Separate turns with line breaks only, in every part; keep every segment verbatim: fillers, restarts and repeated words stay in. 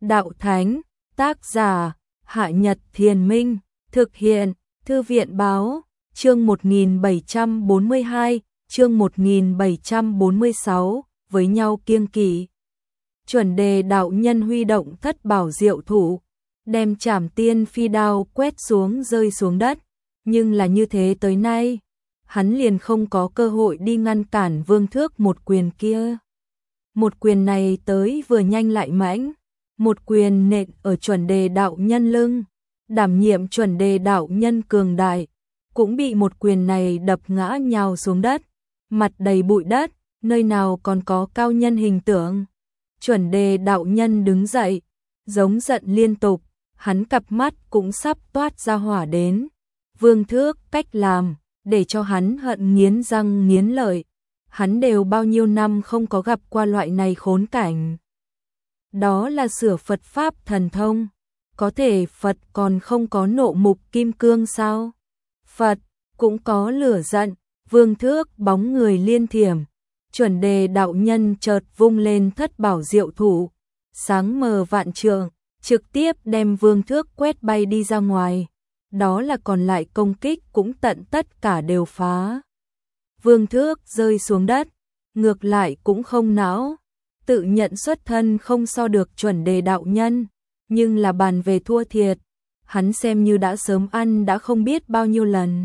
đạo thánh, tác giả, Hạ Nhật Thiền Minh, thực hiện, Thư viện báo, chương một nghìn bảy trăm bốn mươi hai, chương một nghìn bảy trăm bốn mươi sáu, với nhau kiêng kỵ. Chuẩn đề đạo nhân huy động thất bảo diệu thủ, đem Trảm Tiên phi đao quét xuống rơi xuống đất, nhưng là như thế tới nay, hắn liền không có cơ hội đi ngăn cản Vương Thước một quyền kia. Một quyền này tới vừa nhanh lại mãnh, một quyền nện ở chuẩn đề đạo nhân lưng, đảm nhiệm chuẩn đề đạo nhân cường đại, cũng bị một quyền này đập ngã nhào xuống đất, mặt đầy bụi đất, nơi nào còn có cao nhân hình tượng. Chuẩn đề đạo nhân đứng dậy, giống giận liên tục, hắn cặp mắt cũng sắp toát ra hỏa đến. Vương Thước cách làm, để cho hắn hận nghiến răng nghiến lợi. Hắn đều bao nhiêu năm không có gặp qua loại này khốn cảnh. Đó là sửa Phật Pháp thần thông. Có thể Phật còn không có nộ mục kim cương sao? Phật cũng có lửa giận. Vương Thước bóng người liên thiểm. Chuẩn đề đạo nhân chợt vung lên thất bảo diệu thủ, sáng mờ vạn trượng, trực tiếp đem Vương Thước quét bay đi ra ngoài. Đó là còn lại công kích cũng tận tất cả đều phá. Vương Thước rơi xuống đất, ngược lại cũng không não, tự nhận xuất thân không so được chuẩn đề đạo nhân, nhưng là bàn về thua thiệt, hắn xem như đã sớm ăn đã không biết bao nhiêu lần.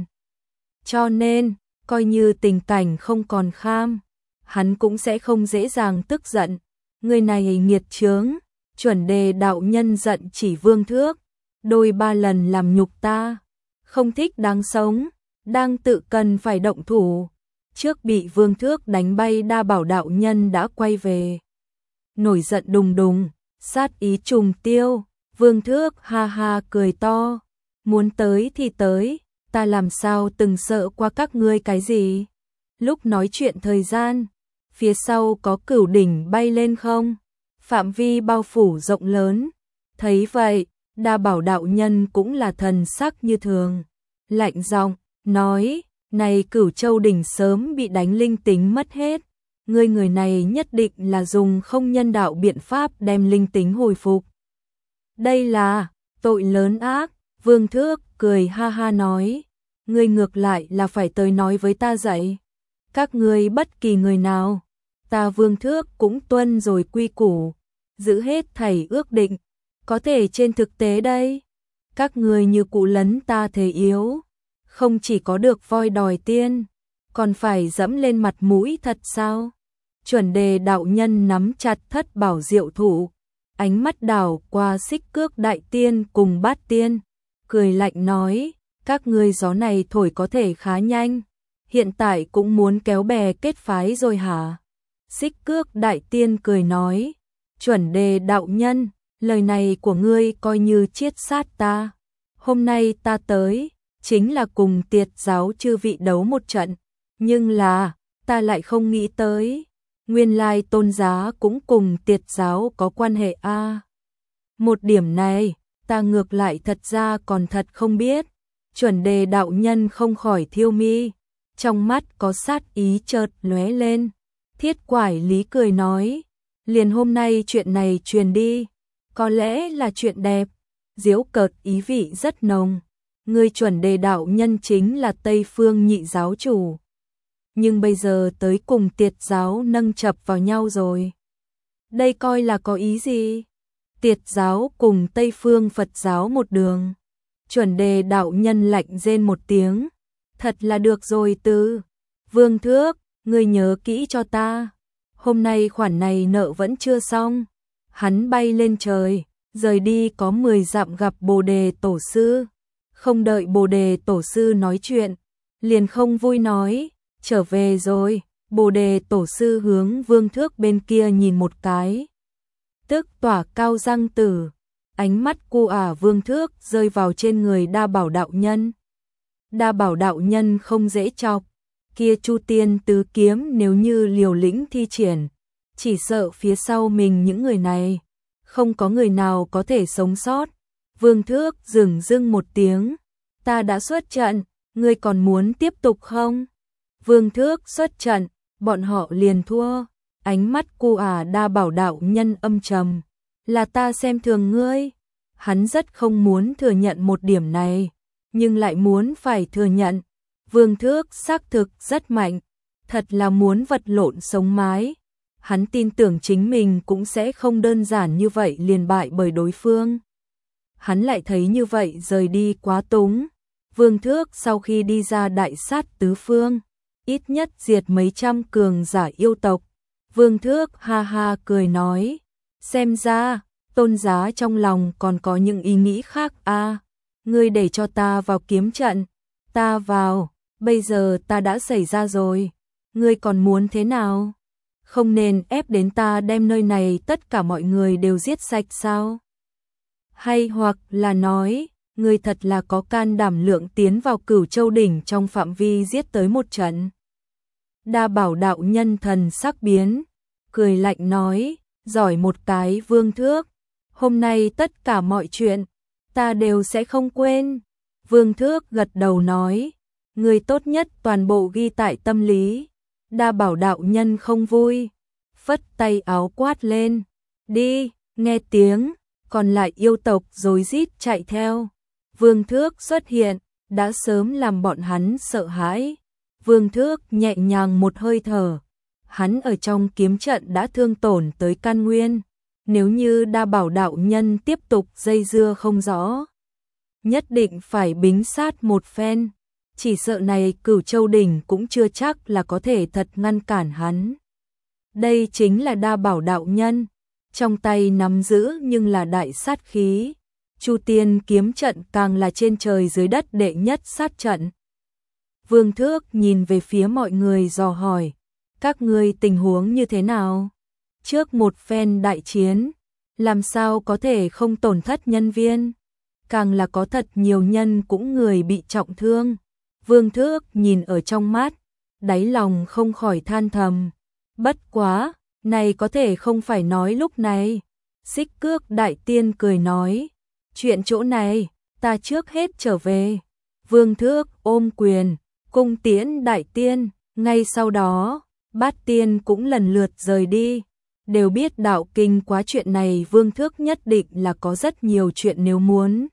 Cho nên, coi như tình cảnh không còn kham, hắn cũng sẽ không dễ dàng tức giận. Người này nghiệt chướng, chuẩn đề đạo nhân giận chỉ Vương Thước, đôi ba lần làm nhục ta, không thích đáng sống, đang tự cần phải động thủ. Trước bị Vương Thước đánh bay đa bảo đạo nhân đã quay về. Nổi giận đùng đùng, sát ý trùng tiêu, Vương Thước ha ha cười to, muốn tới thì tới, ta làm sao từng sợ qua các ngươi cái gì. Lúc nói chuyện thời gian, phía sau có cửu đỉnh bay lên không, phạm vi bao phủ rộng lớn, thấy vậy, đa bảo đạo nhân cũng là thần sắc như thường, lạnh giọng nói, này Cửu Châu đỉnh sớm bị đánh linh tính mất hết, ngươi người này nhất định là dùng không nhân đạo biện pháp đem linh tính hồi phục. Đây là tội lớn ác. Vương Thước cười ha ha nói, ngươi ngược lại là phải tới nói với ta dạy. Các ngươi bất kỳ người nào, ta Vương Thước cũng tuân rồi quy củ, giữ hết thảy ước định, có thể trên thực tế đây, các ngươi như cụ lấn ta thế yếu, không chỉ có được voi đòi tiên, còn phải dẫm lên mặt mũi thật sao? Chuẩn đề đạo nhân nắm chặt thất bảo diệu thủ, ánh mắt đảo qua Xích Cước đại tiên cùng Bát tiên, cười lạnh nói, các ngươi gió này thổi có thể khá nhanh, hiện tại cũng muốn kéo bè kết phái rồi hả? Xích Cước đại tiên cười nói, chuẩn đề đạo nhân, lời này của ngươi coi như chiết sát ta. Hôm nay ta tới, chính là cùng Tiệt giáo chư vị đấu một trận, nhưng là, ta lại không nghĩ tới, nguyên lai Tôn giá cũng cùng Tiệt giáo có quan hệ a. À, một điểm này, ta ngược lại thật ra còn thật không biết. Chuẩn đề đạo nhân không khỏi thiêu mi, trong mắt có sát ý chợt lóe lên. Thiết Quải Lý cười nói, liền hôm nay chuyện này truyền đi, có lẽ là chuyện đẹp. Giễu cợt ý vị rất nồng. Ngươi chuẩn đề đạo nhân chính là Tây Phương nhị giáo chủ, nhưng bây giờ tới cùng Tiệt giáo nâng chập vào nhau rồi. Đây coi là có ý gì? Tiệt giáo cùng Tây Phương Phật giáo một đường. Chuẩn đề đạo nhân lạnh rên một tiếng, thật là được rồi tư. Vương Thước, ngươi nhớ kỹ cho ta, hôm nay khoản này nợ vẫn chưa xong. Hắn bay lên trời, rời đi có mười dặm gặp Bồ Đề Tổ sư. Không đợi Bồ Đề Tổ sư nói chuyện, liền không vui nói, trở về rồi. Bồ Đề Tổ sư hướng Vương Thước bên kia nhìn một cái, tức tỏa cao răng tử, ánh mắt cu ả Vương Thước rơi vào trên người đa bảo đạo nhân. Đa bảo đạo nhân không dễ chọc, kia Chu Tiên tứ kiếm nếu như liều lĩnh thi triển, chỉ sợ phía sau mình những người này, không có người nào có thể sống sót. Vương Thước dừng dưng một tiếng, ta đã xuất trận, ngươi còn muốn tiếp tục không? Vương Thước xuất trận, bọn họ liền thua. Ánh mắt cu ả đa bảo đạo nhân âm trầm, là ta xem thường ngươi. Hắn rất không muốn thừa nhận một điểm này, nhưng lại muốn phải thừa nhận. Vương Thước xác thực rất mạnh, thật là muốn vật lộn sống mái. Hắn tin tưởng chính mình cũng sẽ không đơn giản như vậy liền bại bởi đối phương. Hắn lại thấy như vậy rời đi quá túng. Vương Thước sau khi đi ra đại sát tứ phương, ít nhất diệt mấy trăm cường giả yêu tộc. Vương Thước ha ha cười nói, xem ra, Tôn Giá trong lòng còn có những ý nghĩ khác a. À, ngươi để cho ta vào kiếm trận, ta vào, bây giờ ta đã xảy ra rồi, ngươi còn muốn thế nào? Không nên ép đến ta đem nơi này tất cả mọi người đều giết sạch sao? Hay hoặc là nói, ngươi thật là có can đảm lượng tiến vào Cửu Châu đỉnh trong phạm vi giết tới một trận. Đa Bảo đạo nhân thần sắc biến, cười lạnh nói, giỏi một cái Vương Thước, hôm nay tất cả mọi chuyện, ta đều sẽ không quên. Vương Thước gật đầu nói, ngươi tốt nhất toàn bộ ghi tại tâm lý. Đa Bảo đạo nhân không vui, phất tay áo quát lên, đi, nghe tiếng, còn lại yêu tộc rối rít chạy theo. Vương Thước xuất hiện, đã sớm làm bọn hắn sợ hãi. Vương Thước nhẹ nhàng một hơi thở, hắn ở trong kiếm trận đã thương tổn tới căn nguyên. Nếu như Đa Bảo đạo nhân tiếp tục dây dưa không rõ, nhất định phải bính sát một phen. Chỉ sợ này Cửu Châu đỉnh cũng chưa chắc là có thể thật ngăn cản hắn. Đây chính là Đa Bảo đạo nhân, trong tay nắm giữ nhưng là đại sát khí. Chu Tiên kiếm trận càng là trên trời dưới đất đệ nhất sát trận. Vương Thước nhìn về phía mọi người dò hỏi, các ngươi tình huống như thế nào? Trước một phen đại chiến, làm sao có thể không tổn thất nhân viên? Càng là có thật nhiều nhân cũng người bị trọng thương. Vương Thước nhìn ở trong mắt, đáy lòng không khỏi than thầm. Bất quá, này có thể không phải nói lúc này. Xích Cước đại tiên cười nói, chuyện chỗ này, ta trước hết trở về. Vương Thước ôm quyền, cung tiễn đại tiên, ngay sau đó, bát tiên cũng lần lượt rời đi. Đều biết đạo kinh quá chuyện này Vương Thước nhất định là có rất nhiều chuyện nếu muốn.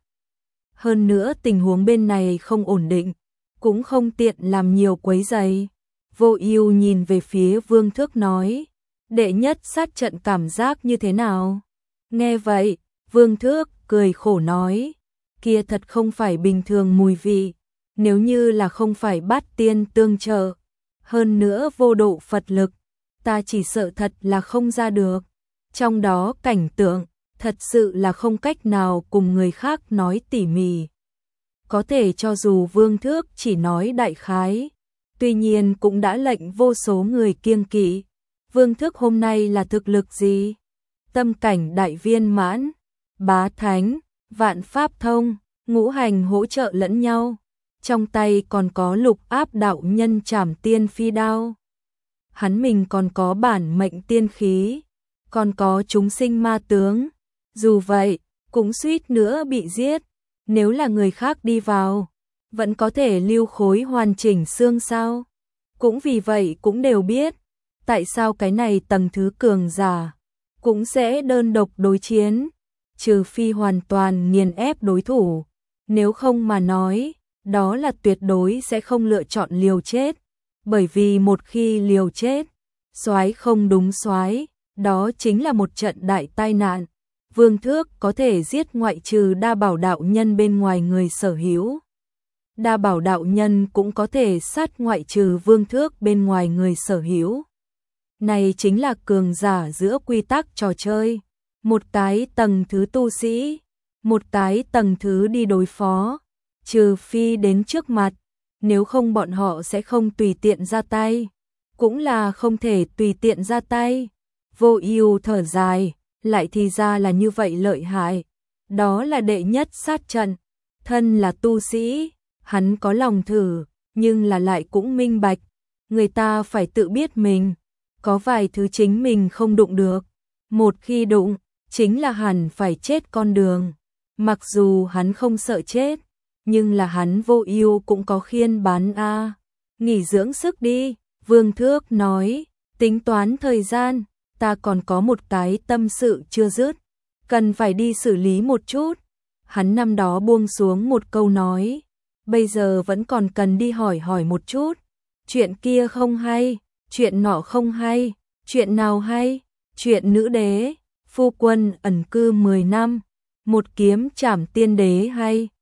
Hơn nữa tình huống bên này không ổn định, cũng không tiện làm nhiều quấy rầy. Vô Ưu nhìn về phía Vương Thước nói, đệ nhất sát trận cảm giác như thế nào? Nghe vậy, Vương Thước cười khổ nói, kia thật không phải bình thường mùi vị, nếu như là không phải bát tiên tương trợ, hơn nữa vô độ Phật lực, ta chỉ sợ thật là không ra được. Trong đó cảnh tượng, thật sự là không cách nào cùng người khác nói tỉ mỉ. Có thể cho dù Vương Thước chỉ nói đại khái, tuy nhiên cũng đã lệnh vô số người kiêng kỵ. Vương Thước hôm nay là thực lực gì? Tâm cảnh đại viên mãn, bá thánh, vạn pháp thông, ngũ hành hỗ trợ lẫn nhau. Trong tay còn có lục áp đạo nhân trảm tiên phi đao. Hắn mình còn có bản mệnh tiên khí, còn có chúng sinh ma tướng. Dù vậy, cũng suýt nữa bị giết. Nếu là người khác đi vào, vẫn có thể lưu khối hoàn chỉnh xương sao. Cũng vì vậy cũng đều biết, tại sao cái này tầng thứ cường giả cũng sẽ đơn độc đối chiến, trừ phi hoàn toàn nghiền ép đối thủ. Nếu không mà nói, đó là tuyệt đối sẽ không lựa chọn liều chết, bởi vì một khi liều chết, soái không đúng soái, đó chính là một trận đại tai nạn. Vương Thước có thể giết ngoại trừ Đa Bảo đạo nhân bên ngoài người sở hữu. Đa Bảo đạo nhân cũng có thể sát ngoại trừ Vương Thước bên ngoài người sở hữu. Này chính là cường giả giữa quy tắc trò chơi. Một cái tầng thứ tu sĩ, một cái tầng thứ đi đối phó, trừ phi đến trước mặt, nếu không bọn họ sẽ không tùy tiện ra tay, cũng là không thể tùy tiện ra tay. Vô Ưu thở dài, lại thì ra là như vậy lợi hại, đó là đệ nhất sát trận, thân là tu sĩ, hắn có lòng thử, nhưng là lại cũng minh bạch, người ta phải tự biết mình, có vài thứ chính mình không đụng được, một khi đụng, chính là hẳn phải chết con đường. Mặc dù hắn không sợ chết, nhưng là hắn Vô Ưu cũng có khiên bán a. À. Nghỉ dưỡng sức đi, Vương Thước nói, tính toán thời gian, ta còn có một cái tâm sự chưa dứt. cần phải đi xử lý một chút. Hắn năm đó buông xuống một câu nói, bây giờ vẫn còn cần đi hỏi hỏi một chút. Chuyện kia không hay, chuyện nọ không hay, chuyện nào hay? Chuyện nữ đế, phu quân ẩn cư mười năm, một kiếm trảm tiên đế hay?